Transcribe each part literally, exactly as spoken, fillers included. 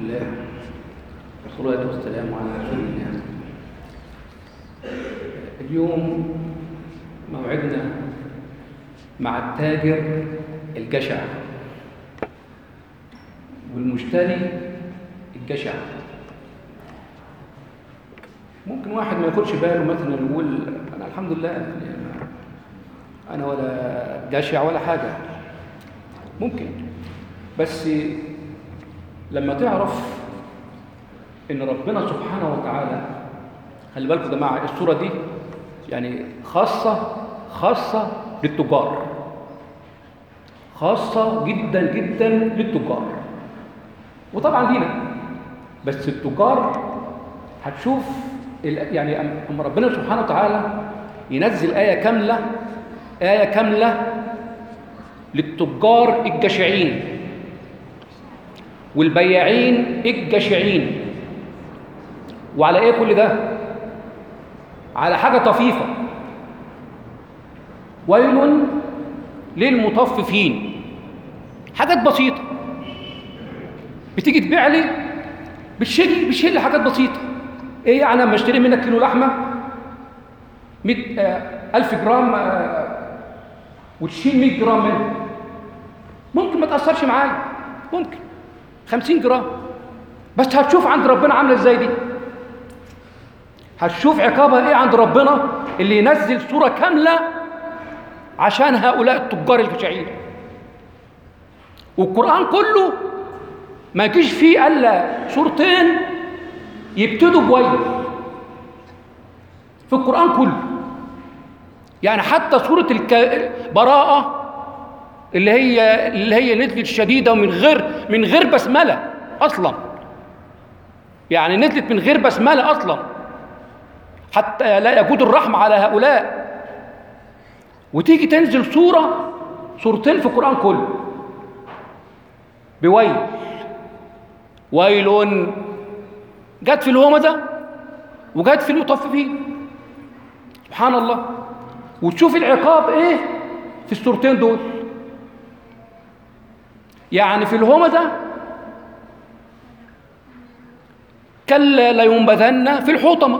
لله والصلاة والسلام على رسول الله. اليوم موعدنا مع التاجر الجشع والمشتري الجشع. ممكن واحد ما ياخدش باله مثلا يقول انا الحمد لله يعني انا ولا جشع ولا حاجه، ممكن، بس لما تعرف ان ربنا سبحانه وتعالى، خلي بالكم يا جماعه السوره دي يعني خاصه خاصه للتجار، خاصه جدا جدا للتجار وطبعا لينا، بس التجار هتشوف يعني اما ربنا سبحانه وتعالى ينزل آية كاملة آية كاملة للتجار الجشعين والبياعين الجشعين. وعلى ايه كل ده؟ على حاجة طفيفة، ويل للمطففين. حاجات بسيطة بتيجي تبيع لي بتشيل بتشيل لي حاجات بسيطة. ايه يعني اما اشتري منك كيلو لحمه مئة ألف جرام آه وتشيل مئة جرام منه، ممكن ما تاثرش معايا، ممكن خمسين جرام، بس هتشوف عند ربنا عامله ازاي دي، هتشوف عقابها ايه عند ربنا اللي ينزل سوره كامله عشان هؤلاء التجار الجشعين. والقران كله ما يجيش فيه الا سورتين يبتدوا بويل في القرآن كله. يعني حتى سورة البراءة اللي هي اللي هي نزلت الشديدة ومن غير من غير بسملة أصلا، يعني نزلت من غير بسملة أصلا حتى لا يجود الرحمة على هؤلاء، وتيجي تنزل سورة سورتين في القرآن كله بويل. ويل جت في الهمزة وجت في المطففين، سبحان الله. وتشوف العقاب ايه في السورتين دول. يعني في الهمزة كلا لينبذن في الحطمة،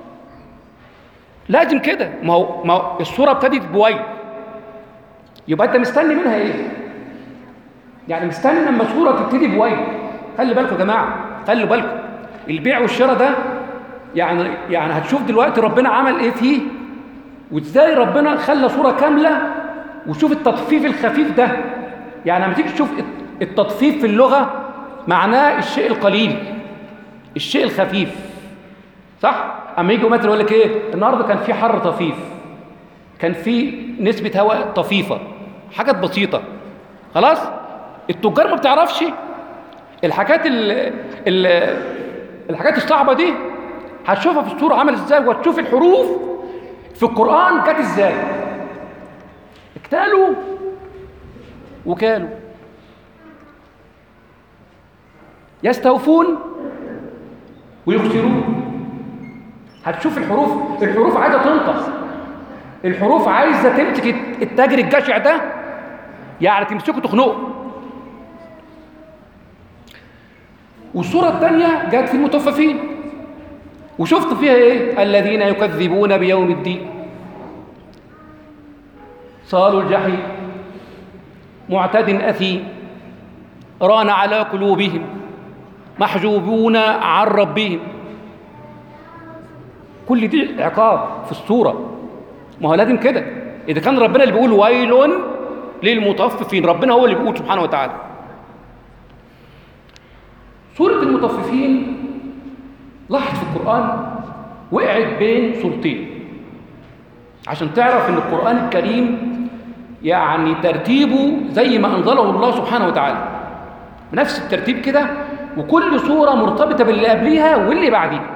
لازم كده، ما هو ما هو السورة ابتدت بويل، يبقى انت مستني منها ايه؟ يعني مستني لما السورة تبتدي بويل. خلي بالكم يا جماعة، خلي بالكم البيع والشراء ده يعني يعني هتشوف دلوقتي ربنا عمل ايه فيه وازاي ربنا خلى صورة كاملة. وشوف التطفيف الخفيف ده، يعني لما تيجي تشوف التطفيف في اللغة معناه الشيء القليل، الشيء الخفيف، صح؟ اما يجوا مثلا يقول لك ايه النهارده كان في حر طفيف، كان في نسبة هواء طفيفة، حاجات بسيطة. خلاص التجار ما بتعرفش الحاجات ال ال الحاجات الصعبة دي، هتشوفها في السورة عمل ازاي، وهتشوف الحروف في القرآن جت ازاي. اكتالوا وكالوا، يستوفون ويخسرون. هتشوف الحروف، الحروف عايزة تنطق، الحروف عايزة تمسك التاجر الجشع ده، يعني تمسكه تخنقه. والسورة الثانية جت في المطففين، وشفت فيها ايه؟ الذين يكذبون بيوم الدين صالوا الجحيم معتد أثيم ران على قلوبهم محجوبون عن ربهم. كل دي عقاب في السورة، ما هو لازم كده. إذا كان ربنا اللي بيقول ويل للمطففين، ربنا هو اللي بيقول سبحانه وتعالى. سورة المطففين لاحظ في القرآن وقعت بين سورتين عشان تعرف ان القرآن الكريم يعني ترتيبه زي ما انزله الله سبحانه وتعالى بنفس الترتيب كده، وكل سورة مرتبطة باللي قبليها واللي بعديها.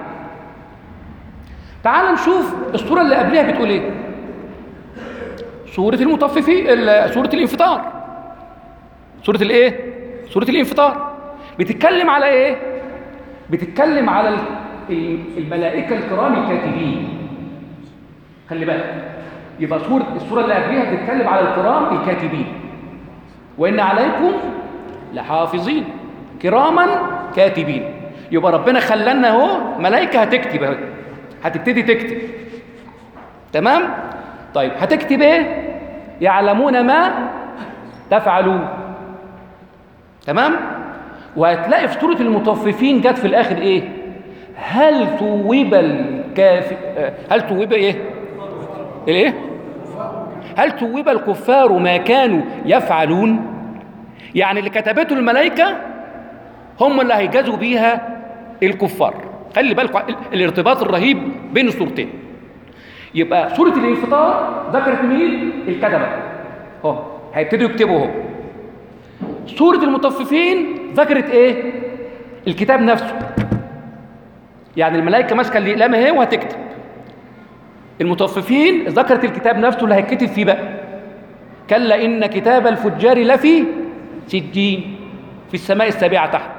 تعال نشوف السورة اللي قبليها بتقول ايه. سورة المطففين، سورة الانفطار. سورة الايه؟ سورة الانفطار بتتكلم على ايه؟ بتتكلم على الملائكة الكرام الكاتبين. خلي بالك، يبقى سورة السورة اللي قبلها بتتكلم على الكرام الكاتبين. وإن عليكم لحافظين كراما كاتبين. يبقى ربنا خلانا اهو ملائكة هتكتب اهو، هتبتدي تكتب. تمام؟ طيب هتكتب ايه؟ يعلمون ما تفعلون. تمام؟ وهتلاقي في سورة المطففين جت في الآخر ايه؟ هل ثوب الكافر هل ثوب ايه؟ الايه؟ هل ثوب الكفار ما كانوا يفعلون؟ يعني اللي كتبته الملائكة هم اللي هيجازوا بيها الكفار. خلي بالكم الارتباط الرهيب بين الصورتين. يبقى سورة الانفطار ذكرت مين؟ الكتبة اهو، هيبتدوا يكتبوا اهو. سورة المطففين ذكرت ايه؟ الكتاب نفسه، يعني الملائكة ماسكة الأقلام اهي وهتكتب. المطففين ذكرت الكتاب نفسه اللي هيتكتب فيه بقى. كلا إن كتاب الفجار لفي سجين في السماء السابعة تحت،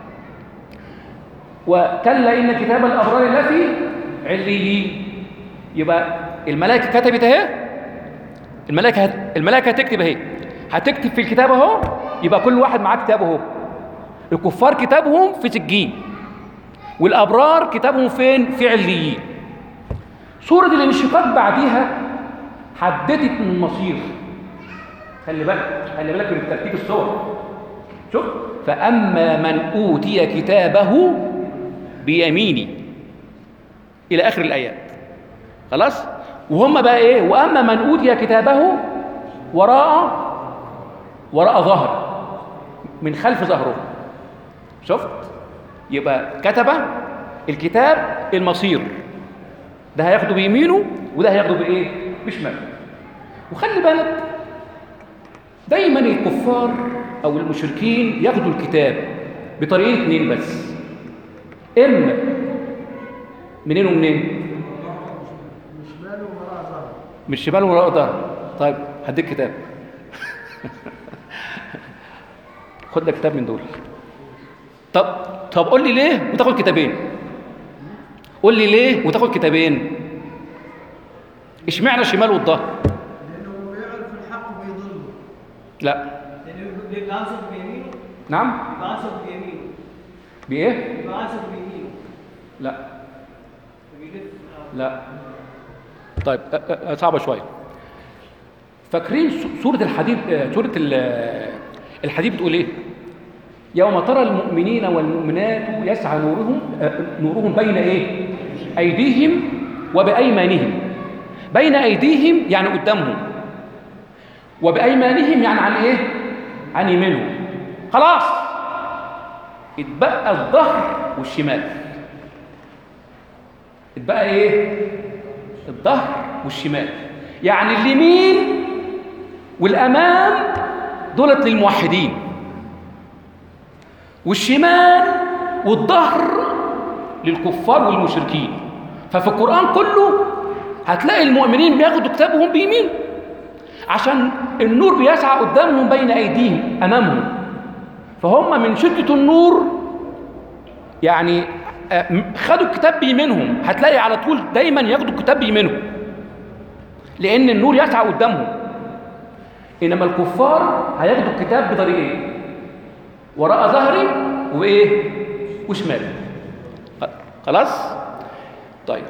وكلا إن كتاب الأبرار لفي عليين. يبقى الملائكة كتبت اهي، الملائكة هت... الملائكة هتكتب اهي، هتكتب في الكتاب اهو. يبقى كل واحد معاه كتابه اهو. الكفار كتابهم في سجين، والأبرار كتابهم فين؟ في عليين. سورة الانشقاق بعديها حددت المصير. خلي بالك خلي بالك من ترتيب السور. شوف، فأما من أوتي كتابه بيمينه إلى آخر الآيات. خلاص؟ وهم بقى إيه؟ وأما من أوتي كتابه وراء وراء ظهر، من خلف ظهره. شفت؟ يبقى كتب الكتاب المصير، ده هياخده بيمينه وده هياخده بايه؟ بشماله. وخلي بالك دايما الكفار او المشركين ياخدوا الكتاب بطريقين اتنين بس، اما منين ومنين؟ من شماله وراء ظهره. من شماله وراء ظهره. طيب هديك كتاب خد لك كتاب من دول. طب طب قول لي ليه وتاخد كتابين؟ قول لي ليه وتاخد كتابين؟ اشمعنى الشمال والظهر؟ لانه بيعرف الحق وبيضله. لا، لانه بيبقى عصب بيمينه. نعم، بيبقى عصب بيمينه. بايه؟ بيبقى عصب بيمينه. لا بيلف. لا. طيب أ- أ- صعبه شويه. فاكرين سوره الحديد؟ سوره الحديد بتقول ايه؟ يوم ترى المؤمنين والمؤمنات يسعى نورهم نورهم بين ايه؟ ايديهم وبايمانهم. بين ايديهم يعني قدامهم، وبايمانهم يعني عن ايه؟ عن يمينهم. خلاص اتبقى الظهر والشمال. اتبقى ايه؟ الظهر والشمال. يعني اليمين والامام دولت للموحدين، والشمال والظهر للكفار والمشركين. ففي القرآن كله هتلاقي المؤمنين بياخدوا كتابهم بيمين، عشان النور بيسعى قدامهم بين أيديهم أمامهم، فهم من شدة النور يعني خدوا الكتاب بيمينهم. هتلاقي على طول دايما ياخدوا الكتاب بيمينهم لأن النور يسعى قدامهم. إنما الكفار هياخدوا الكتاب بطريقين، وراء ظهري وايه؟ وشمال. خلاص؟ طيب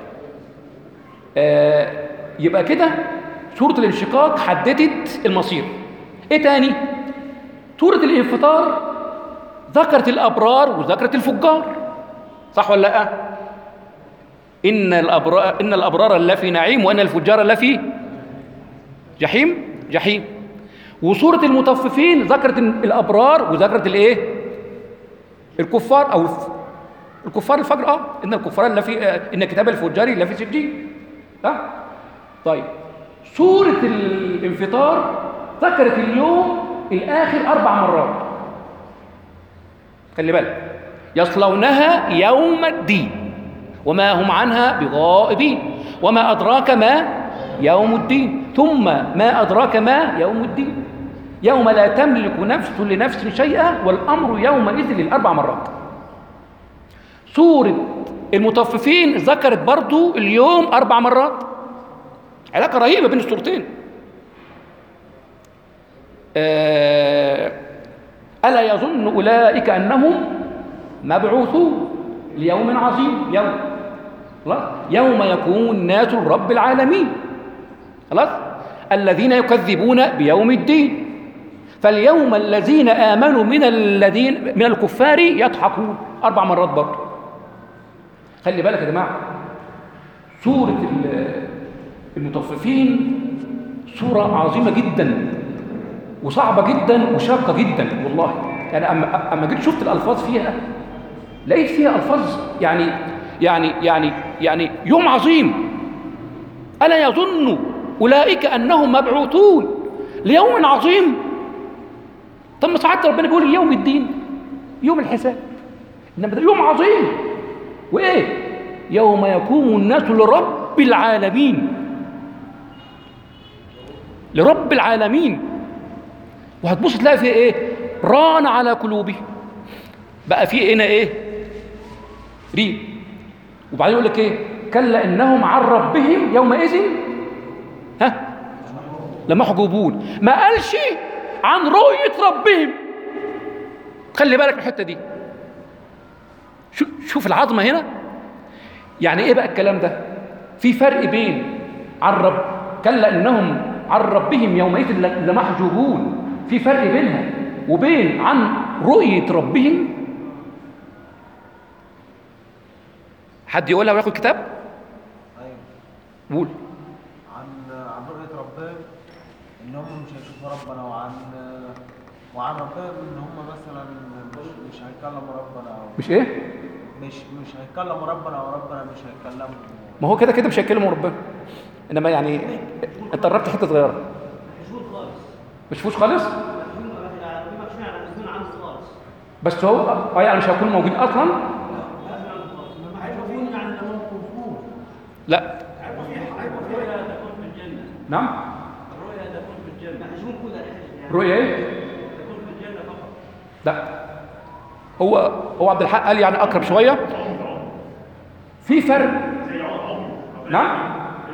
آه يبقى كده سورة الانشقاق حددت المصير. ايه تاني؟ سورة الانفطار ذكرت الابرار وذكرت الفجار، صح ولا لا؟ ان الابرار ان الابرار لفي نعيم وان الفجار لفي جحيم جحيم. وسورة المطففين ذكرت الابرار وذكرت الايه؟ الكفار او الكفار الفجر. اه ان الكفار اللي في آه ان كتاب الفجار اللي في سجين. اه طيب سورة الانفطار ذكرت اليوم الاخر اربع مرات. خلي بالك، يصلونها يوم الدين وما هم عنها بغائبين وما ادراك ما يوم الدين ثم ما ادراك ما يوم الدين يوم لا تملك نفس لنفس شيئا والأمر يومئذ للأربع مرات. سورة المطففين ذكرت برضو اليوم أربع مرات. علاقة رهيبة بين السورتين. آه ألا يظن أولئك أنهم مبعوثون ليوم عظيم. يوم خلاص يوم يكون الناس لرب العالمين. خلاص الذين يكذبون بيوم الدين. فاليوم الذين آمنوا من الذين من الكفار يضحكون. أربع مرات برضه. خلي بالك يا جماعة، سورة المطففين سورة عظيمة جدا وصعبة جدا وشاقة جدا والله. يعني أما أما جيت شفت الألفاظ فيها لقيت فيها ألفاظ يعني يعني يعني يعني يوم عظيم. ألا يظن أولئك أنهم مبعوثون ليوم عظيم؟ طب ما ساعات ربنا بيقول يوم الدين، يوم الحساب، إنما ده يوم عظيم. وإيه؟ يوم يقوم الناس لرب العالمين. لرب العالمين. وهتبص تلاقي فيه إيه؟ ران على قلوبهم. بقى فيه هنا إيه؟ رين. وبعدين يقول لك إيه؟ كلا إنهم عن ربهم يومئذ ها لمحجوبون. ما قالش عن رؤية ربهم. خلي بالك من الحتة دي. شوف العظمة هنا. يعني ايه بقى الكلام ده؟ في فرق بين عن رب كلا انهم عن ربهم يومئذ لمحجوبون، في فرق بينها وبين عن رؤية ربهم. حد يقولها وياخد كتاب؟ ايوه قول. عن عن رؤية ربهم انهم مش هيشوفوا ربنا، وعن وعن ربهم ان هم مثلا مش مش هيكلموا ربنا أو مش ايه؟ مش مش هيكلموا ربنا وربنا مش هيكلموا. ما هو كده كده مش هيكلموا ربنا، انما يعني انت قربت حته صغيره. مشهور خالص. مش فيهوش خالص. مشهور على مشهور على مشهور عنه خالص. بس هو اه يعني مش هيكون موجود اصلا. ما هيكون يعني لو موجود. لا. هيبقى في هيبقى في رؤيا تكون في الجنه. نعم. الرؤيا تكون في الجنه. مشهور كده يعني. رؤيا ايه؟ تكون في الجنه فقط. لا. هو هو عبد الحق قال يعني اقرب شويه. في فرق. نعم.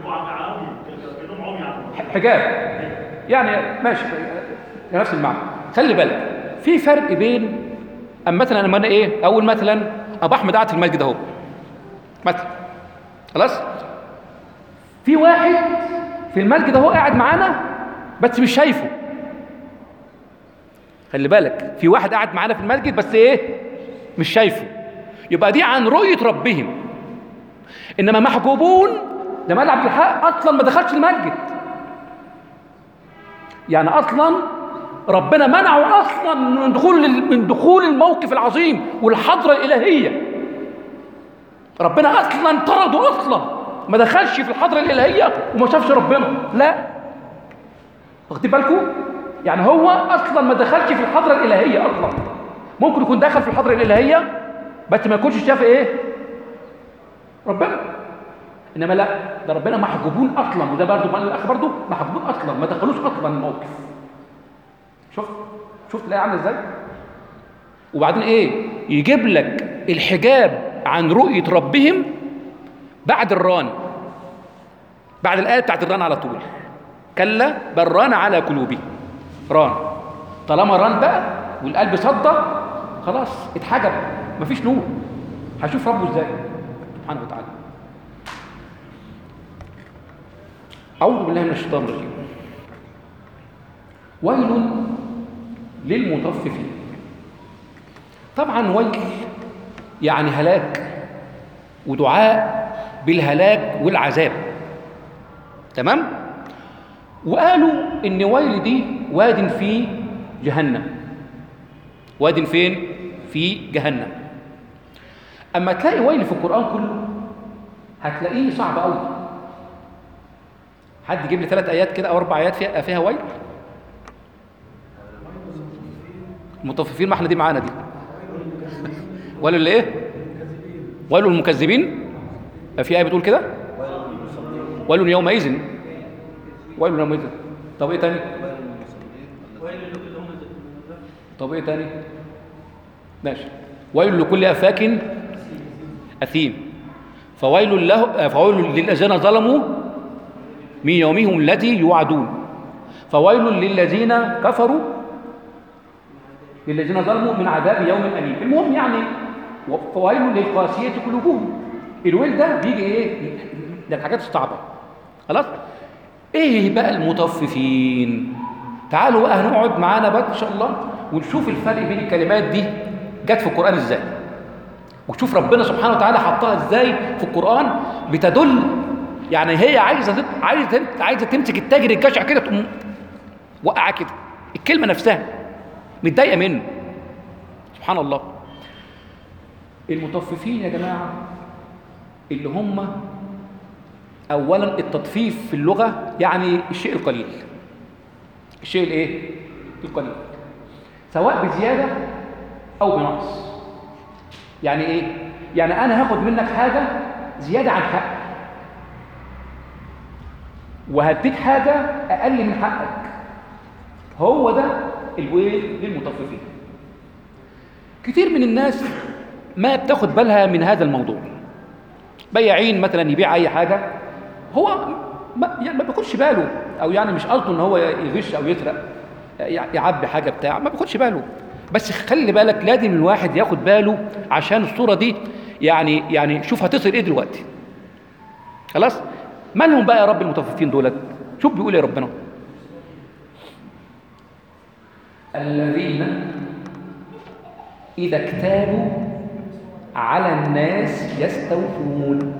حجاب يعني ماشي نفس المعنى. خلي بالك في فرق بين اما مثلا لما انا ايه اول مثلا ابو احمد قاعد في المسجد اهو مثلا، خلاص في واحد في المسجد اهو قاعد معانا بس مش شايفه. خلي بالك في واحد قاعد معانا في المسجد بس ايه مش شايفه. يبقى دي عن رؤية ربهم. انما محجوبون لما قال عبد الحق اصلا ما دخلش المسجد، يعني اصلا ربنا منعه اصلا من دخول من دخول الموقف العظيم والحضره الالهيه. ربنا اصلا طرده، اصلا ما دخلش في الحضره الالهيه وما شافش ربنا. لا واخدين بالكم؟ يعني هو اصلا ما دخلش في الحضره الالهيه اصلا. ممكن يكون دخل في الحضره الالهيه بس ما يكونش شاف ايه ربنا. انما لا ده ربنا محجوبون اصلا. وده برضه قال الاخ برضه محجوبون اصلا، ما دخلوش اصلا الموقف. شفت شفت الايه عامله ازاي؟ وبعدين ايه يجيب لك الحجاب عن رؤيه ربهم بعد الران، بعد الايه بتاعت الران على طول. كلا بل ران على قلوبهم. ران طالما ران بقى والقلب صدق خلاص اتحجب، مفيش نور. هشوف ربه ازاي سبحانه وتعالى. أعوذ بالله من الشيطان الرجيم. ويل للمطففين. طبعا ويل يعني هلاك ودعاء بالهلاك والعذاب. تمام؟ وقالوا إن ويل دي واد في جهنم. واد فين؟ في جهنم. أما تلاقي ويل في القرآن كله هتلاقيه صعب قوي. حد يجيب لي ثلاث آيات كده أو أربع آيات فيها فيها ويل؟ المطففين، ما احنا دي معانا دي. ويل لإيه؟ ويل للمكذبين. في آية بتقول كده؟ ويل يومئذ. ويل يومئذ. طب إيه تاني؟ طب إيه تاني؟ ماشي. ويل لكل أفاك أثيم. فويل له فويل للذين ظلموا من يومهم الذي يوعدون. فويل للذين كفروا للذين ظلموا من عذاب يوم أليم. المهم يعني فويل للقاسية قلوبهم. الويل ده بيجي ايه؟ ده الحاجات الصعبة. خلاص؟ ايه بقى المطففين؟ تعالوا بقى هنقعد معانا بقى ان شاء الله ونشوف الفرق بين الكلمات دي جت في القرآن ازاي، وشوف ربنا سبحانه وتعالى حطها ازاي في القرآن بتدل. يعني هي عايزه عايزه عايزه تمسك التاجر الجشع كده تقوم وقعه كده، الكلمه نفسها متضايقه منه. سبحان الله. المطففين يا جماعه اللي هم اولا التطفيف في اللغه يعني الشيء القليل، الشيء الايه؟ القليل، سواء بزياده او بنقص. يعني ايه؟ يعني انا هاخد منك حاجه زياده عن حقك وهديك حاجه اقل من حقك. هو ده الويل للمطففين. كتير من الناس ما بتاخد بالها من هذا الموضوع. بياعين مثلا يبيع اي حاجه هو ما يعني ما بياخدش باله، او يعني مش قصده ان هو يغش او يسرق يعبي حاجه بتاع، ما بياخدش باله. بس خلي بالك لازم الواحد ياخد باله عشان الصوره دي يعني يعني شوف هتصل ايه دلوقتي. خلاص؟ مالهم بقى يا رب المطففين دولت؟ شوف بيقول يا ربنا: الذين إذا اكتالوا على الناس يستوفون.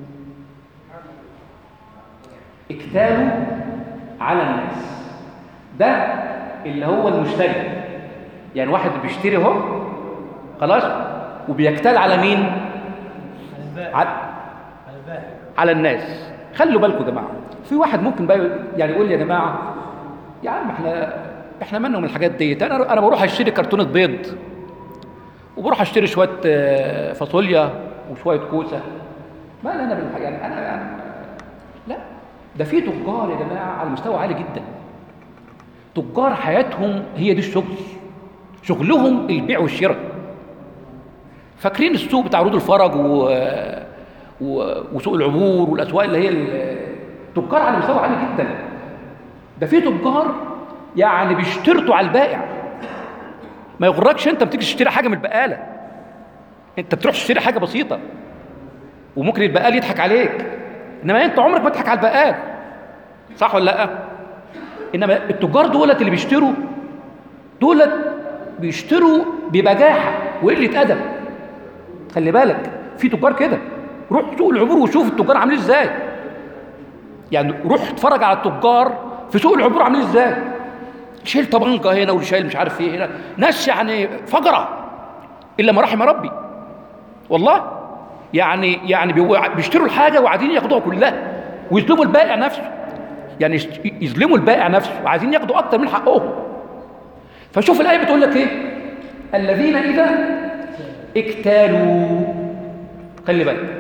اكتالوا على الناس ده اللي هو المشتري، يعني واحد بيشتري اهو خلاص وبيكتال على مين؟ على البائع، على الناس. خلوا بالكم يا جماعه، في واحد ممكن بقى يعني يقول لي يا جماعه يا عم احنا احنا مالنا من الحاجات ديت، انا انا بروح اشتري كرتونه بيض وبروح اشتري شويه فاصوليا وشويه كوسه، ما انا بالحاجة يعني انا يعني لا، ده في تجار يا جماعه على مستوى عالي جدا، تجار حياتهم هي دي الشغل، شغلهم البيع والشراء. فاكرين السوق بتاع عروض الفرج و... و... وسوق العبور والاسواق اللي هي التجار على مستوى عالي جدا. ده في تجار يعني بيشترطوا على البائع. ما يغركش انت بتيجي تشتري حاجه من البقاله، انت بتروح تشتري حاجه بسيطه وممكن البقال يضحك عليك، انما انت عمرك ما تضحك على البقال، صح ولا لا؟ انما التجار دولت اللي بيشتروا دولت بيشتروا ببجاحه وقله ادب. خلي بالك في تجار كده، روح سوق العبور وشوف التجار عاملين ازاي. يعني روح اتفرج على التجار في سوق العبور عاملين ازاي، شايل طبنجه هنا وشايل مش عارف ايه هنا، ناس يعني فجره الا ما رحم ربي والله. يعني يعني بيشتروا الحاجه وعايزين ياخدوها كلها ويظلموا البائع نفسه، يعني يظلموا البائع نفسه وعايزين ياخدوا اكتر من حقهم. فشوف الايه بتقول لك ايه؟ الذين اذا اكتالوا. خلي بالك،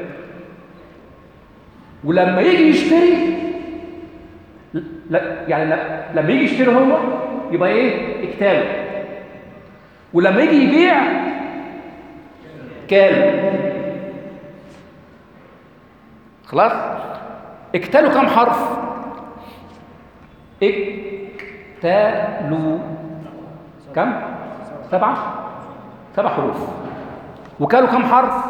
ولما يجي يشتري لا يعني لا لما يجي يشتري هو يبقى ايه؟ اكتالوا. ولما يجي يبيع كالوا. خلاص؟ اكتالوا كم حرف؟ اكتالوا كم؟ سبعة؟ سبع حروف. وكالوا كم حرف؟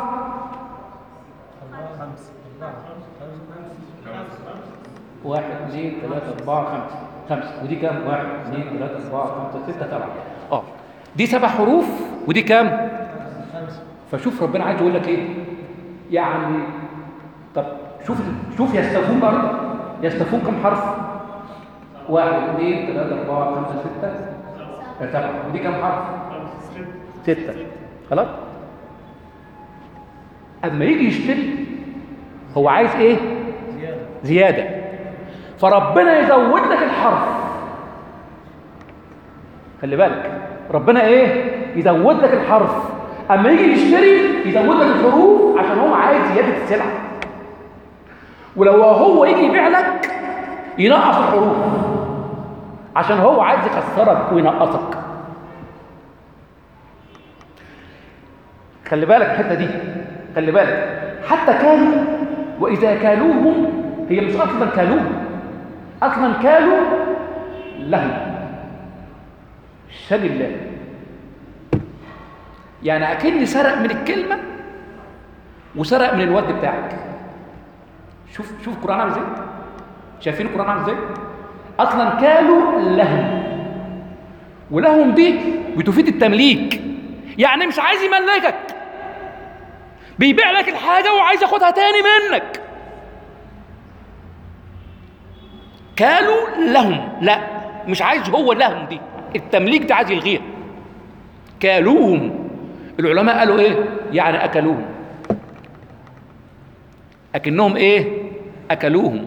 واحد اثنين ثلاثة أربعة خمسة خمسة. ودي كام؟ واحد اثنين ثلاثة أربعة خمسة ستة سبعة. اه دي سبع حروف ودي كام؟ فشوف ربنا عايز يقول لك ايه؟ يعني طب شوف شوف يستوفون برضه، يستوفون كم حرف؟ واحد اثنين ثلاثة أربعة خمسة ستة سبعة. ودي كم حرف؟ ستة. خلاص؟ أما يجي يشتري هو عايز ايه؟ زيادة. زيادة. فربنا يزود لك الحرف. خلي بالك ربنا ايه؟ يزود لك الحرف. اما يجي يشتري يزود لك الحروف عشان هو عايز زيادة السلعة. ولو هو يجي يبيع لك ينقص الحروف عشان هو عايز يخسرك وينقصك. خلي بالك الحتة دي، خلي بالك حتى كانوا وإذا كالوهم، هي مش أصلا كالوهم، أصلا كالوا لهم شل الله. يعني اكني سرق من الكلمه وسرق من الواد بتاعك. شوف شوف القران عامل ازاي. شايفين القران عامل ازاي؟ اصلا كالوا لهم، ولهم دي بتفيد التمليك، يعني مش عايز يملكك، بيبيع لك الحاجه وعايز ياخدها تاني منك. كالوا لهم، لا مش عايز هو لهم دي، التمليك ده عايز يلغيها. كالوهم، العلماء قالوا ايه؟ يعني اكلوهم، اكنهم ايه؟ اكلوهم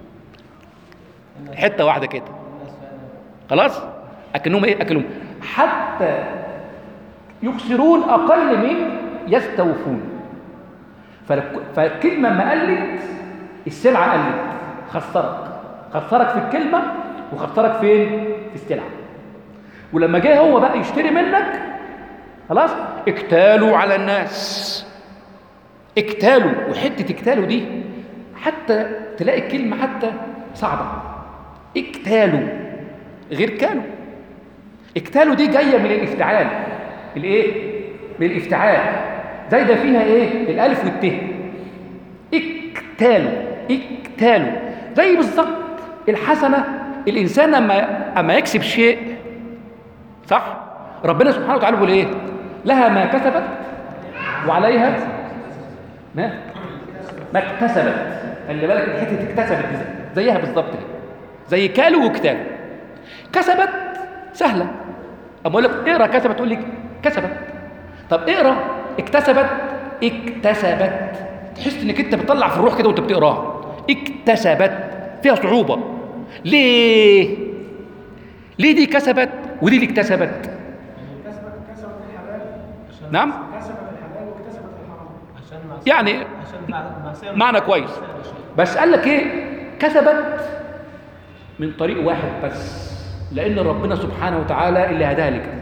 حته واحده كده، خلاص اكنهم ايه؟ اكلوهم حتى يخسرون اقل من يستوفون. فالكلمه ما قلت السلعه قلت، خسرك خسرك في الكلمه وخسرك فين؟ في السلعه. ولما جه هو بقى يشتري منك خلاص اكتالوا على الناس، اكتالوا. وحته اكتالوا دي حتى تلاقي الكلمه حتى صعبه، اكتالوا غير كالوا. اكتالوا دي جايه من الافتعال، الايه؟ من الافتعال، زايده فيها ايه؟ الالف والت. اكتالوا اكتالوا زي بالظبط الحسنه. الانسان اما اما يكسب شيء صح، ربنا سبحانه وتعالى بيقول ايه؟ لها ما كسبت وعليها ما ما اكتسبت. خلي بالك الحته اكتسبت دي زيها بالظبط كده، زي كالوا وكتالوا. كسبت سهله، اما اقول لك اقرا كسبت تقول لي كسبت. طب اقرا اكتسبت، اكتسبت تحس انك انت بتطلع في الروح كده وانت بتقراها. اكتسبت فيها صعوبه. ليه؟ ليه دي كسبت ودي اللي اكتسبت؟ كسبت كسبت الحلال. نعم؟ كسبت الحلال واكتسبت الحرام. عشان يعني عشان معنى كويس، بس قال لك ايه؟ كسبت من طريق واحد بس، لان ربنا سبحانه وتعالى اللي هداها لك.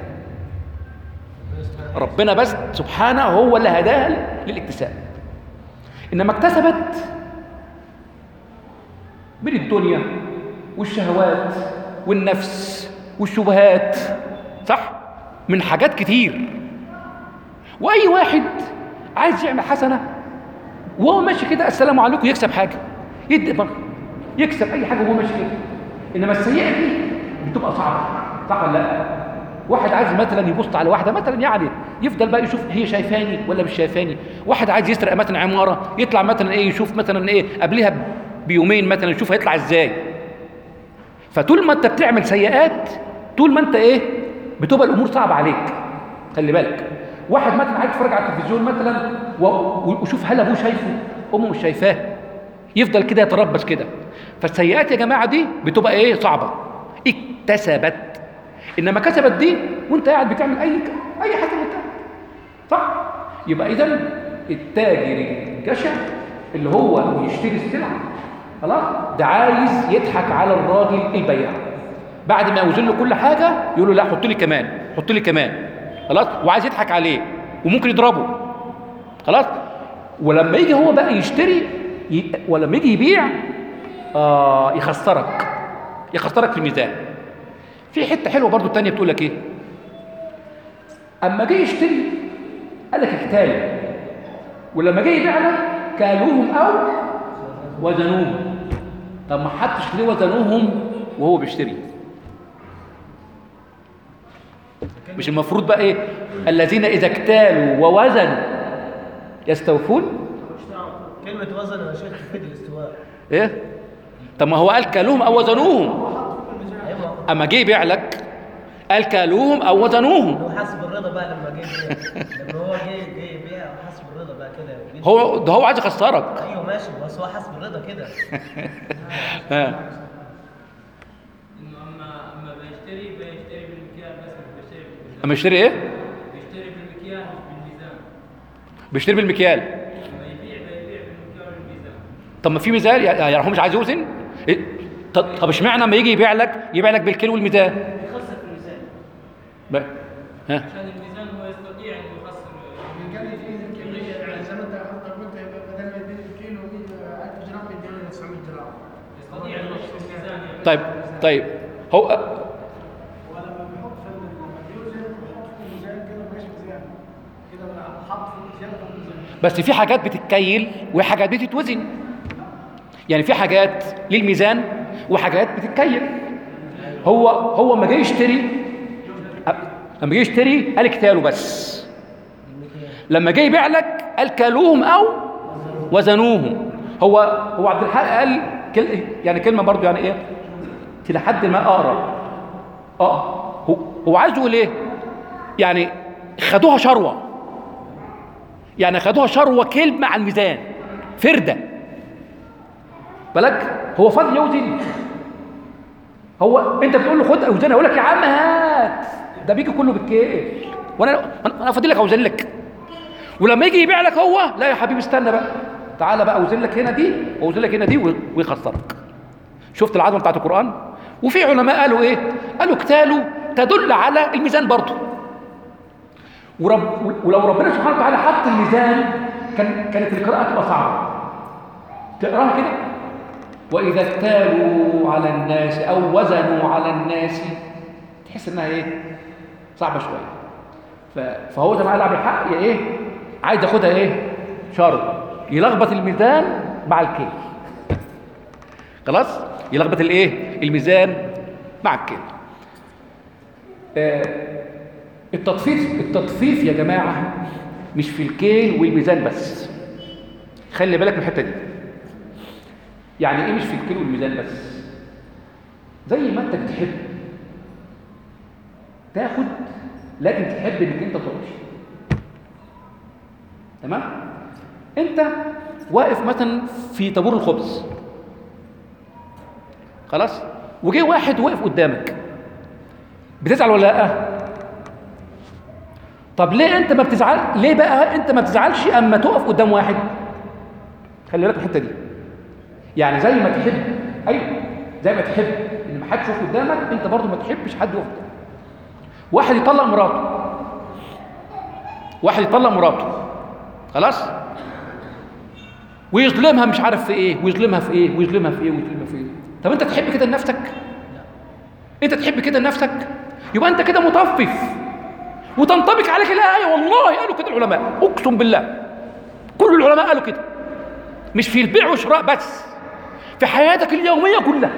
ربنا بس سبحانه هو اللي هداها للاكتساب. انما اكتسبت من الدنيا والشهوات والنفس والشبهات، صح؟ من حاجات كتير. واي واحد عايز يعمل حسنه وهو ماشي كده السلام عليكم يكسب حاجه، يدي بقى يكسب اي حاجه وهو ماشي كده. انما السيئه دي بتبقى صعبه، صح ولا لا؟ واحد عايز مثلا يبص على واحده مثلا، يعني يفضل بقى يشوف هي شايفاني ولا مش شايفاني. واحد عايز يسرق مثلا عماره، يطلع مثلا ايه، يشوف مثلا ايه قبلها بيومين مثلا، يشوف هيطلع ازاي. فطول ما انت بتعمل سيئات، طول ما انت ايه، بتبقى الامور صعبه عليك. خلي بالك، واحد مثلا عايز يتفرج على التلفزيون مثلا ويشوف هل ابوه شايفه، امه مش شايفاه، يفضل كده يتربص كده. فالسيئات يا جماعه دي بتبقى ايه؟ صعبه. اكتسبت. انما كسبت دي وانت قاعد بتعمل اي اي حاجه انت صح. يبقى اذا التاجر الجشع اللي هو يشتري السلعه خلاص، ده عايز يضحك على الراجل البياع. بعد ما يوزن له كل حاجه يقول له لا حط لي كمان، حط لي كمان، خلاص. وعايز يضحك عليه وممكن يضربه، خلاص. ولما يجي هو بقى يشتري ي... ولما يجي يبيع آه يخسرك، يخسرك في الميزان. في حته حلوه برضو الثانيه بتقول لك ايه؟ اما جه يشتري قال لك اكتال، ولما جه يبيع لك كالوهم او وزنوهم. طب ما حدش ليه وزنوهم وهو بيشتري؟ مش المفروض بقى ايه؟ الذين اذا اكتالوا ووزنوا يستوفون. كلمة وزن يا شيخ تفيد الاستواء. ايه؟ طب ما هو قال كالوهم او وزنوهم، اما جه يبيع لك قال كالوهم او وزنوهم. هو حسب الرضا بقى لما جه يبيع، لما هو جه جه يبيع حسب الرضا بقى كده. هو ده هو عايز يخسرك. ايوه ماشي، بس هو حسب الرضا كده. ها. انه اما اما بيشتري بيشتري بالمكيال بس مش بيشتري بالميزان. اما يشتري ايه؟ بيشتري بالمكيال مش بالميزان. بيشتري بالمكيال. لما يبيع بيبيع بالمكيال والميزان. طب ما في ميزان، يعني هو مش عايز يوزن؟ إيه؟ طب طب اشمعنى لما يجي يبيع لك يبيع لك بالكيلو والميزان؟ يخسر في الميزان. بقى. ها. عشان الميزان هو يستطيع انه يخسر. كان في كمية يعني زي ما انت حضرتك قلت بدل ما يديني الكيلو ألف جرام يديني تسعمية جرام. يستطيع انه يخسر الميزان يعني. طيب طيب هو ولما بيحط في لما بيوزن بيحط في الميزان كده ماشي ميزان. بس في حاجات بتتكيل وحاجات بتتوزن. يعني في حاجات للميزان وحاجات بتتكيل. هو هو لما جه يشتري لما جه يشتري قال اكتالوا بس. لما جه يبيع لك قال كالوهم او وزنوهم. هو هو عبد الحق قال كل يعني كلمه برضو يعني ايه لحد ما اقرا اه هو هو عايز يقول ايه؟ يعني خدوها شروه، يعني خدوها شروه كلمه على الميزان فرده بالك. هو فاضي يوزن. هو انت بتقول له خد اوزنها يقول لك يا عم هات، ده بيجي كله بالكيل وانا انا فاضي لك اوزن لك. ولما يجي يبيع لك هو لا يا حبيبي استنى بقى، تعالى بقى اوزن لك هنا دي واوزن لك هنا دي ويخسرك. شفت العظمه بتاعت القران؟ وفي علماء قالوا ايه؟ قالوا اكتالوا تدل على الميزان برضه. ورب ولو ربنا سبحانه وتعالى حط الميزان كان كانت القراءه تبقى صعبه. تقراها كده واذا اكتالوا على الناس او وزنوا على الناس، تحس انها ايه؟ صعبه شويه. فهو ده معاه بالحق يا ايه؟ عايز ياخدها ايه؟ شرط يلخبط الميزان مع الكيل. خلاص؟ يلخبط الايه؟ الميزان مع الكيل. آه التطفيف التطفيف يا جماعه مش في الكيل والميزان بس. خلي بالك من الحته دي. يعني ايه مش في الكيل والميزان بس؟ زي ما انت بتحب تاخد لازم تحب انك انت تعطي. تمام؟ انت واقف مثلا في طابور الخبز، خلاص؟ وجه واحد واقف قدامك، بتزعل ولا لا؟ طب ليه انت ما بتزعل؟ ليه بقى انت ما بتزعلش اما تقف قدام واحد؟ خلي بالك من الحته دي. يعني زي ما تحب، ايوه زي ما تحب ان ما حدش يقف قدامك، انت برضو ما تحبش حد يقف قدامك. واحد يطلق مراته واحد يطلق مراته خلاص، ويظلمها مش عارف في ايه ويظلمها في ايه ويظلمها في ايه ويظلمها في ايه. طب انت تحب كده لنفسك؟ انت تحب كده لنفسك؟ يبقى انت كده مطفف وتنطبق عليك الايه. والله قالوا كده العلماء، اقسم بالله كل العلماء قالوا كده، مش في البيع والشراء بس، في حياتك اليوميه كلها.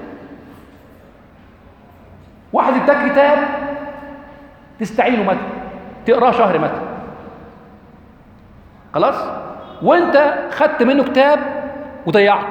واحد اداك كتاب تستعينه متى؟ تقراه شهر متى؟ خلاص؟ وانت خدت منه كتاب وضيعته.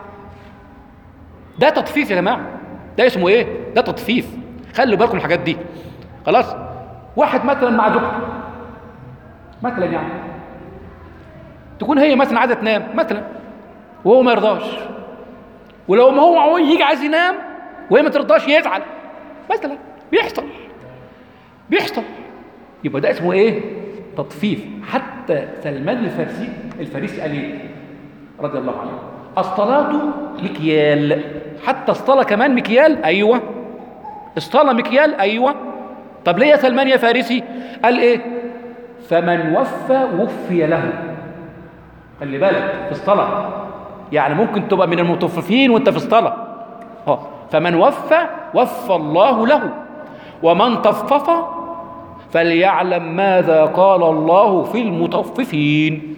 ده تطفيف يا جماعه. ده اسمه ايه؟ ده تطفيف. خلوا بالكم الحاجات دي. خلاص؟ واحد مثلا مع زوجته مثلا، يعني تكون هي مثلا عايزه تنام مثلا وهو ما يرضاش، ولو ما هو يجي عايز ينام وهي ما ترضاش يزعل مثلا. بيحصل بيحصل يبقى ده اسمه ايه؟ تطفيف. حتى سلمان الفارسي الفارسي قال ايه رضي الله عنه؟ الصلاة مكيال. حتى الصلاة كمان مكيال. ايوه الصلاة مكيال. ايوه. طب ليه يا سلمان يا فارسي؟ قال ايه؟ فمن وفى وفي له. خلي بالك في الصلاة، يعني ممكن تبقى من المطففين وانت في الصلاة. اه فمن وفى وفى الله له، ومن طفف فليعلم ماذا قال الله في المطففين.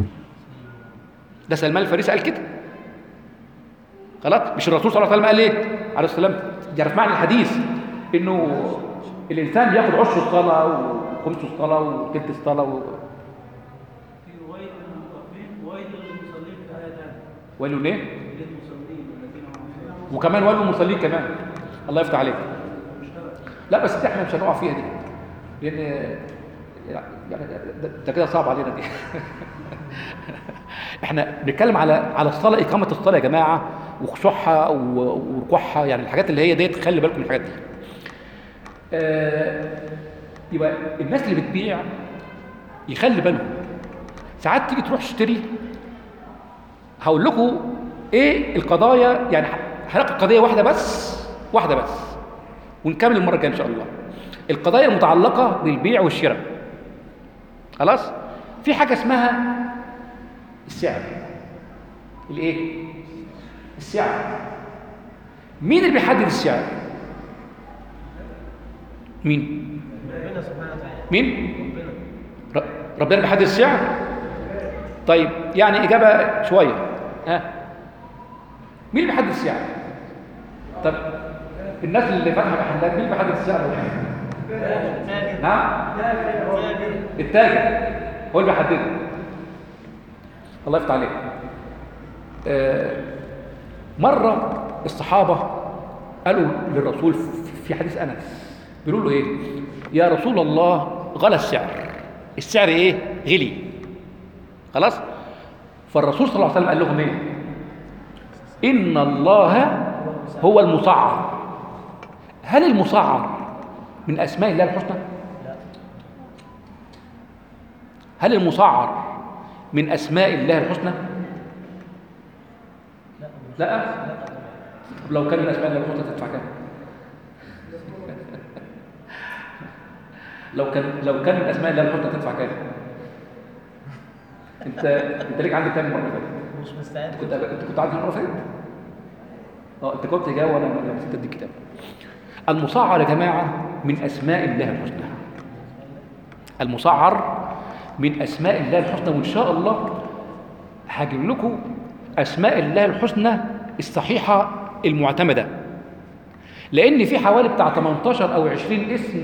ده سلمان الفارسي قال كده. خلاص؟ مش الرسول صلى الله عليه وسلم قال ايه عليه السلام؟ يعرف معنى الحديث انه الانسان بياخد عشر الصلاه وخمس الصلاه وثلث الصلاه و... في ويل للمطففين وويل للمصلين في آية ثانية. ويل ايه؟ للمصلين الذين هم وكمان ويل للمصلين كمان. الله يفتح عليك. لا بس دي احنا مش هنقع فيها دي، لان يعني ده كده صعب علينا دي. احنا بنتكلم على على الصلاه، اقامه الصلاه يا جماعه، وخشوعها وركوعها، يعني الحاجات اللي هي ديت خلي بالكم من الحاجات دي. آه يبقى الناس اللي بتبيع يخلي بالهم. ساعات تيجي تروح تشتري، هقول لكم ايه القضايا، يعني هناخد قضيه واحده بس واحده بس ونكمل المره الجايه ان شاء الله. القضايا المتعلقه بالبيع والشراء. خلاص؟ في حاجه اسمها السعر. الايه؟ السعر. مين اللي بيحدد السعر؟ مين؟ ربنا سبحانه وتعالى. مين؟ ربنا بيحدد السعر؟ طيب يعني اجابه شويه. ها مين اللي بيحدد السعر؟ طب الناس اللي فاتحه محلات مين اللي بيحدد السعر؟ نعم التاجر هو اللي بيحدده. الله يفتح عليك. آه مره الصحابه قالوا للرسول في حديث انس، بيقولوا له ايه؟ يا رسول الله غلى السعر. السعر ايه؟ غلي. خلاص. فالرسول صلى الله عليه وسلم قال لهم ايه؟ ان الله هو المسعر. هل المسعر من اسماء الله الحسنى؟ هل المسعر من اسماء الله الحسنى؟ لا. طب لو كان من اسماء الله الحسنى تدفع كام؟ لو كان لو كان من اسماء الله الحسنى تدفع كام؟ انت انت ليك عندك كام مره فاتت؟ مش مستعد. كنت انت كنت عندك مره فاتت؟ اه انت كنت جاوب وانا لما نسيت اديك كتاب. المسعر يا جماعه من اسماء الله الحسنى. المسعر من اسماء الله الحسنى، وان شاء الله هجيب لكم اسماء الله الحسنى الصحيحه المعتمده، لان في حوالي بتاع ثمانية عشر او عشرين اسم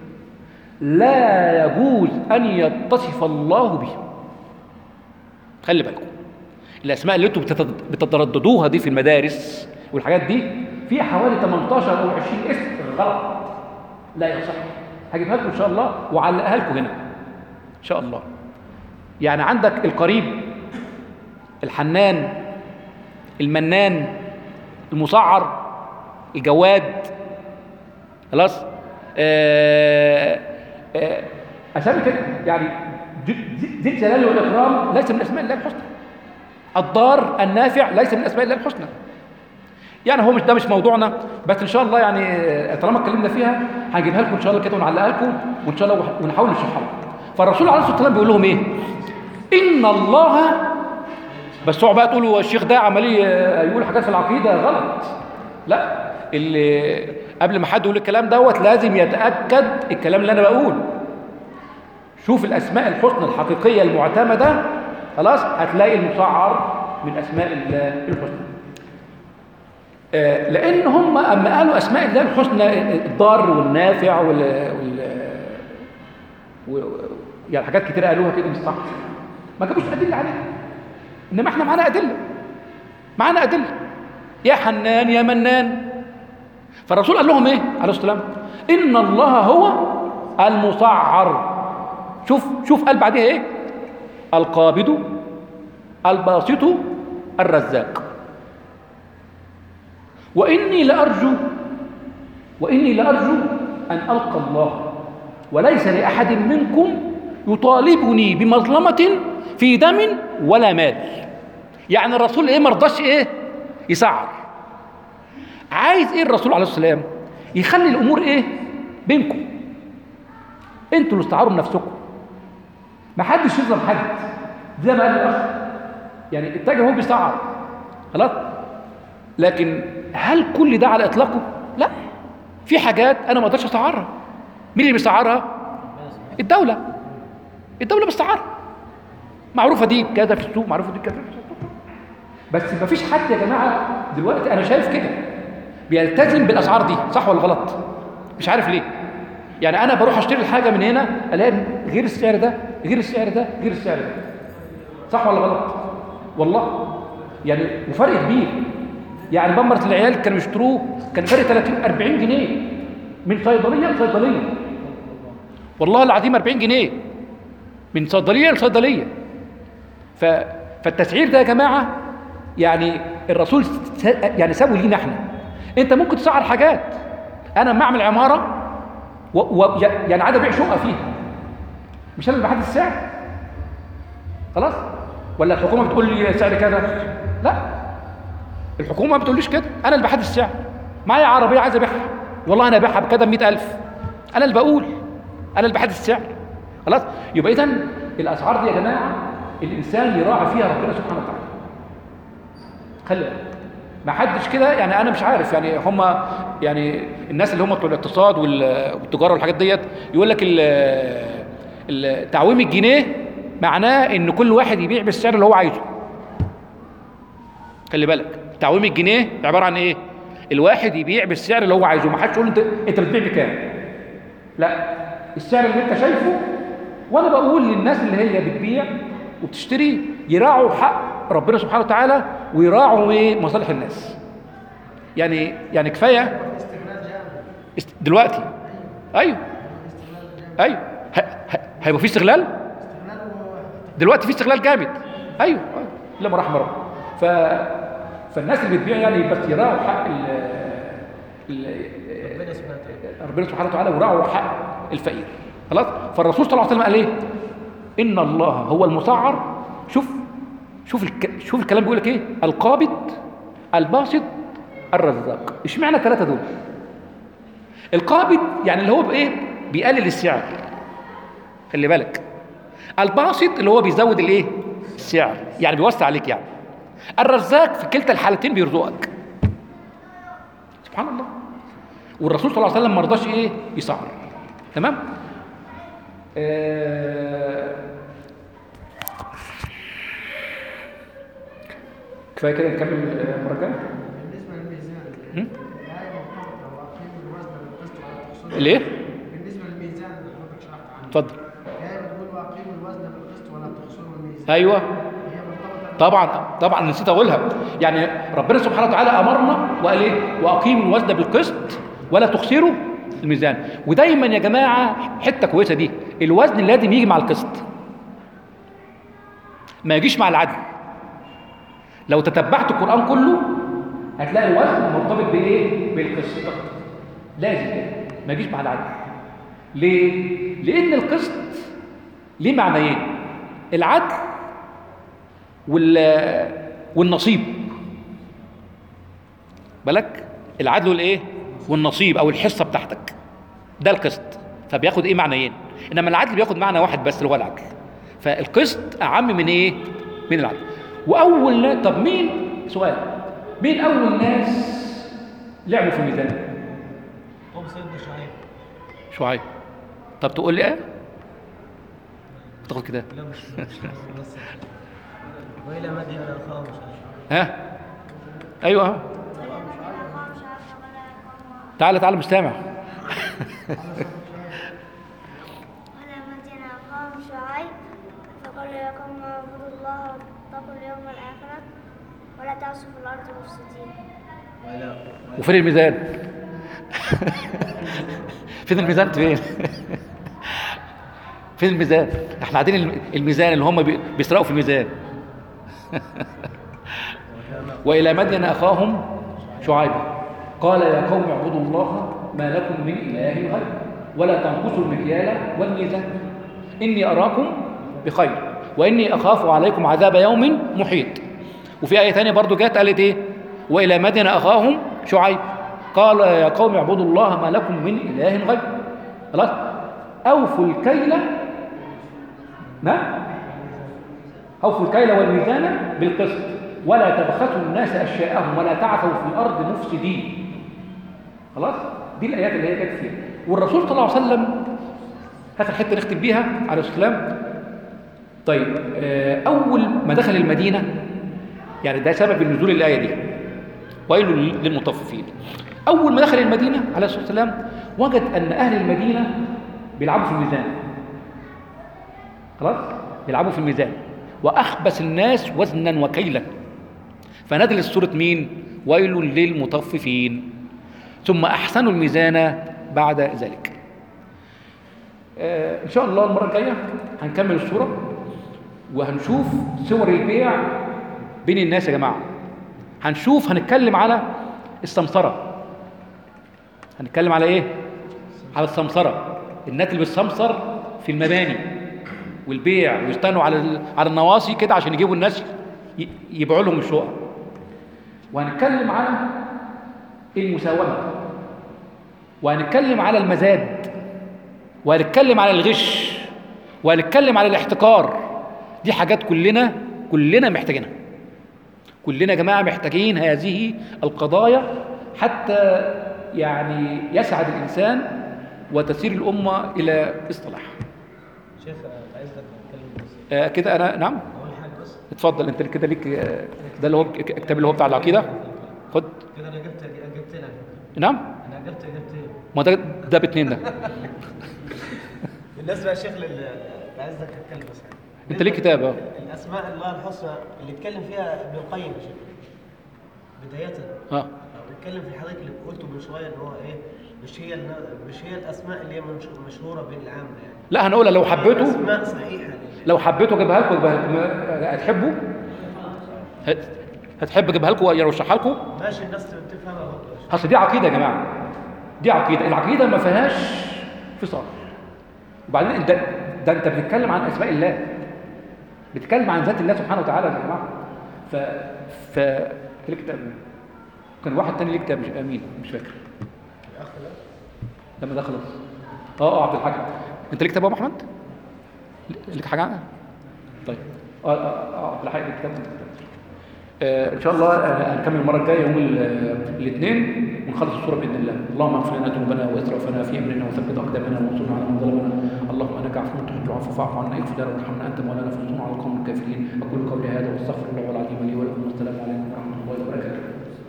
لا يجوز ان يتصف الله به. خلي بالكم الاسماء اللي انتم بتترددوها دي في المدارس والحاجات دي في حوالي ثمانية عشر او عشرين اسم غلط لا يصح. هجيبها لكم ان شاء الله وعلقها لكم هنا ان شاء الله. يعني عندك القريب، الحنان، المنان، المسعر، الجواد. خلاص. آه آه اسامي كده يعني ذي الجلال والاكرام ليس من اسماء الله الحسنى. الضار النافع ليس من اسماء الله الحسنى. يعني هو مش ده مش موضوعنا، بس ان شاء الله يعني طالما اتكلمنا فيها هنجيبها لكم ان شاء الله كده ونعلقها لكم وان شاء الله ونحاول نشرحها لكم. فالرسول عليه الصلاه والسلام بيقول لهم ايه؟ ان الله، بس هو بقى تقولوا الشيخ ده عمليه يقول حاجات في العقيده غلط. لا، اللي قبل ما حد يقول الكلام دوت لازم يتاكد الكلام اللي انا بقوله. شوف الاسماء الحسنى الحقيقيه المعتمده، خلاص هتلاقي المسعر من اسماء الله الحسنى. آه لان هم اما قالوا اسماء الله الحسنى الضار والنافع وال, وال... و... يعني حاجات كتير قالوها كده مش صح، ما جابوش ادله عليها. انما احنا معانا ادله، معانا ادله يا حنان يا منان. فالرسول قال لهم ايه عليه الصلاه والسلام؟ ان الله هو المسعر. شوف شوف قال بعدها ايه؟ القابض الباسط الرزاق. واني لارجو واني لارجو ان القى الله وليس لاحد منكم يطالبني بمظلمه في دم ولا مال. يعني الرسول ايه؟ ما رضاش ايه؟ يسعر. عايز ايه الرسول عليه الصلاه والسلام؟ يخلي الامور ايه؟ بينكم انتوا اللي استعاروا بنفسكم، ما حدش يظلم حد. زي ما قال الاخ، يعني التاجر هو بيسعر خلاص، لكن هل كل ده على اطلاقه؟ لا، في حاجات انا ما اقدرش اسعرها. مين اللي بيسعرها؟ الدوله. الدوله بتسعرها، معروفه دي كذا في السوق، معروفه دي كذا في السوق. بس ما فيش حد يا جماعه دلوقتي انا شايف كده بيلتزم بالاسعار دي، صح ولا غلط؟ مش عارف ليه. يعني انا بروح اشتري الحاجه من هنا الاقي غير السعر ده غير السعر ده غير السعر ده، صح ولا غلط؟ والله يعني وفرق كبير. يعني بمرة العيال كانوا يشتروه كان فرق ثلاثين أربعين جنيه من صيدليه لصيدليه، والله العظيم أربعين جنيه من صيدليه لصيدليه. ف... فالتسعير ده يا جماعه يعني الرسول س... يعني سوي لينا احنا. انت ممكن تسعر حاجات، انا لما اعمل عماره و... و... يعني عايز ابيع شقه فيها، مش انا اللي بحدد السعر خلاص؟ ولا الحكومه بتقول لي سعر كذا؟ لا، الحكومه ما بتقوليش كده، انا اللي بحدد السعر. معايا عربيه عايز ابيعها، والله انا ابيعها بكذا ب مئة ألف، انا اللي بقول، انا اللي بحدد السعر خلاص. يبقى اذا الاسعار دي يا جماعه الانسان يراعي فيها ربنا سبحانه وتعالى. خلي بالك ما حدش كده، يعني انا مش عارف، يعني هم يعني الناس اللي هم بتوع الاقتصاد والتجاره والحاجات ديت يقول لك تعويم الجنيه معناه ان كل واحد يبيع بالسعر اللي هو عايزه. خلي بالك، تعويم الجنيه عباره عن ايه؟ الواحد يبيع بالسعر اللي هو عايزه، ما حدش يقول انت انت بتبيع بكام. لا، السعر اللي انت شايفه. وانا بقول للناس اللي هي بتبيع وبتشتري يراعوا حق ربنا سبحانه وتعالى ويراعوا ايه؟ مصالح الناس. يعني يعني كفايه است- دلوقتي. ايوه ايوه ه- ه- هيبقى في استغلال دلوقتي، في استغلال جامد. ايوه أيوة. لما رحم ربنا. ف فالناس اللي بتبيع يعني بس يراعوا حق ال ال- ربنا سبحانه وتعالى ويراعوا حق الفقير. خلاص. فالرسول صلى الله عليه وسلم قال ايه؟ ان الله هو المسعر. شوف شوف الك... شوف الكلام بيقول لك ايه؟ القابض، الباسط، الرزاق. اشمعنى الثلاثه دول؟ القابض يعني اللي هو بايه؟ بيقلل السعر. خلي بالك. الباسط اللي هو بيزود الايه؟ السعر، يعني بيوسع عليك يعني. الرزاق في كلتا الحالتين بيرزقك. سبحان الله. والرسول صلى الله عليه وسلم ما رضاش ايه؟ يسعر. تمام؟ آه... كفايه كده نكمل المره الجايه. بالنسبه للميزان هم؟ الآية مرتبطة وأقيموا الوزن بالقسط ولا تخسروا. ليه؟ بالنسبة للميزان اللي حضرتك شرحت عنه. اتفضل. الآية بتقول وأقيموا الوزن بالقسط ولا تخسروا الميزان. ايوه هي مرتبطة طبعا طبعا نسيت اقولها. يعني ربنا سبحانه وتعالى امرنا وقال ايه؟ واقيموا الوزن بالقسط ولا تخسروا الميزان. ودايما يا جماعه حته كويسه دي، الوزن لازم يجي مع القسط، ما يجيش مع العدل. لو تتبعت القران كله هتلاقي الوزن مرتبط بايه؟ بالقسط. لازم كده، ما يجيش مع العدل. ليه؟ لان القسط ليه معنيين: العدل وال والنصيب. بالك؟ العدل والايه؟ والنصيب او الحصه بتاعتك، ده القسط. فبياخد ايه؟ معنيين. انما العدل بياخد معنى واحد بس اللي هو العدل. فالقسط اعم من ايه؟ من العدل. واول نا... طب مين؟ سؤال: مين اول ناس لعبوا في الميزان؟ قوم سيدنا شعيب. شعيب. طب تقول لي ايه؟ تاخد كده. لا مش مش بس. وإلى مدين أخاهم شعيب. ها؟ ايوه. تعالى تعالى مش سامع. ولمدين أخاهم شعيب فقال يا قوم اعبدوا الله واتقوا اليوم الآخرة ولا تعصوا في الأرض مفسدين. وفين الميزان؟ فين الميزان؟ فين؟ فين الميزان؟ احنا قاعدين الم- الميزان اللي هم بي- بيسرقوا في الميزان. وإلى مدين أخاهم شعيبا قال يا قوم اعبدوا الله ما لكم من إله غيره ولا تنقصوا المكيال والميزان إني أراكم بخير وإني أخاف عليكم عذاب يوم محيط. وفي آية ثانية برضو جاءت قالت إيه؟ وإلى مدين أخاهم شعيب قال يا قوم اعبدوا الله ما لكم من إله غيره. خلاص؟ أوفوا الكيل. نعم، أوفوا الكيل والميزان بالقسط ولا تبخسوا الناس أشياءهم ولا تعثوا في الأرض مفسدين. خلاص؟ دي الآيات اللي هي جت فيها. والرسول صلى الله عليه وسلم، هات الحتة نختم بيها عليه السلام. طيب، أول ما دخل المدينة، يعني ده سبب النزول الآية دي، ويل للمطففين. أول ما دخل المدينة عليه الصلاة والسلام وجد أن أهل المدينة بيلعبوا في الميزان. خلاص؟ بيلعبوا في الميزان، وأخبث الناس وزنا وكيلا. فنزلت سورة مين؟ ويل للمطففين. ثم أحسنوا الميزان بعد ذلك. آه إن شاء الله المرة الجاية هنكمل السورة وهنشوف صور البيع بين الناس يا جماعة. هنشوف، هنتكلم على السمسرة. هنتكلم على إيه؟ على السمسرة. الناس اللي بتسمسر في المباني والبيع ويستنوا على على النواصي كده عشان يجيبوا الناس يبيعوا لهم الشقق. وهنتكلم على المساومة، وهنتكلم على المزاد، وهنتكلم على الغش، وهنتكلم على الاحتكار. دي حاجات كلنا كلنا محتاجينها. كلنا يا جماعة محتاجين هذه القضايا حتى يعني يسعد الإنسان وتسير الأمة إلى اصطلاح. شيخ آه، عايزك اتكلم بس. آه كده انا نعم اول حاجه بس اتفضل انت كده ليك آه، ده اللي هو الكتاب اللي هو بتاع العقيده. خد. كده انا جبت جبت لك. نعم انا جبت جبت ما ده ده باتنين ده. بالنسبه يا شيخ لل عايزك اتكلم بس حاجه. انت ليك كتاب اه الاسماء الله الحسنى اللي اتكلم فيها ابن القيم يا شيخ بدايه اه بيتكلم في حضرتك اللي قلته من شويه ان هو ايه مش هي النا- مش هي الاسماء اللي هي منش- مشهوره بين العامه يعني. لا هنقولها لو حبيته اسماء صحيحه لل- لو حبيته اجيبها لكم اجيبها لكم آه، هتحبوا هت- هتحب اجيبها لكم وارشحها لكم. ماشي الناس تفهمها برضه يا شيخ. اصل دي عقيده يا جماعه دي عقيده العقيده ما فيهاش فصال. وبعدين انت ده انت بتتكلم عن اسماء الله بتتكلم عن ذات الله سبحانه وتعالى يا جماعه. ف ف ليه كتاب كان واحد تاني ليه كتاب مش امين مش فاكر لما ده خلص اه اه عبد الحكم انت ليك كتاب يا ابو احمد ليك حاجه عنها؟ طيب اه اه اه عبد الحكم ليك كتاب آه ان شاء الله آه هنكمل المره الجايه يوم الاثنين ونخلص السوره باذن الله. اللهم اغفر لنا ذنوبنا واسرافنا في امرنا وثبت اقدامنا وانصرنا على من ظلمنا. اللهم انك عفو تحب العفو فاعف عنا اغفر لنا وارحمنا انت مولانا فانصرنا على القوم الكافرين. اقول قولي هذا واستغفر الله العظيم لي ولكم والسلام عليكم ورحمه الله وبركاته.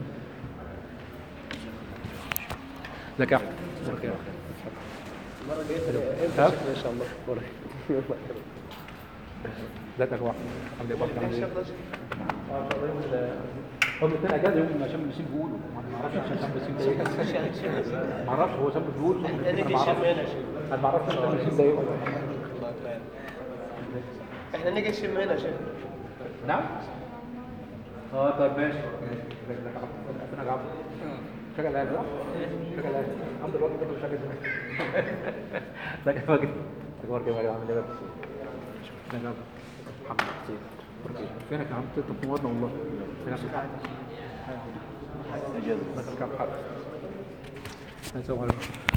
ازيك يا احمد؟ ازيك يا اخي؟ المره الجايه ها؟ ان شاء الله. ازيك يا اخو احمد؟ عامل ايه يا اخو احمد؟ هم الاثنين اجازه يوم عشان بنسيب بيقولوا ما اعرفش عشان بنسيب ده ايه ما اعرفش هو عشان بيقول احنا نيجي نشم هنا يا شيخ. انا ما اعرفش عشان بنسيب ده ايه احنا نيجي نشم هنا يا شيخ. نعم اه طيب ماشي ازيك يا عبد فين يا عبد شغل الآن صح؟ شغل الآن الحمد لله كنت مش شغل ازيك يا ماجد اخبارك يا ماجد عامل ايه بس ازيك يا عبد الحمد لله فينك يا عم انت بتنورنا والله فينك اجازه ازيك يا عبد الحمد السلام عليكم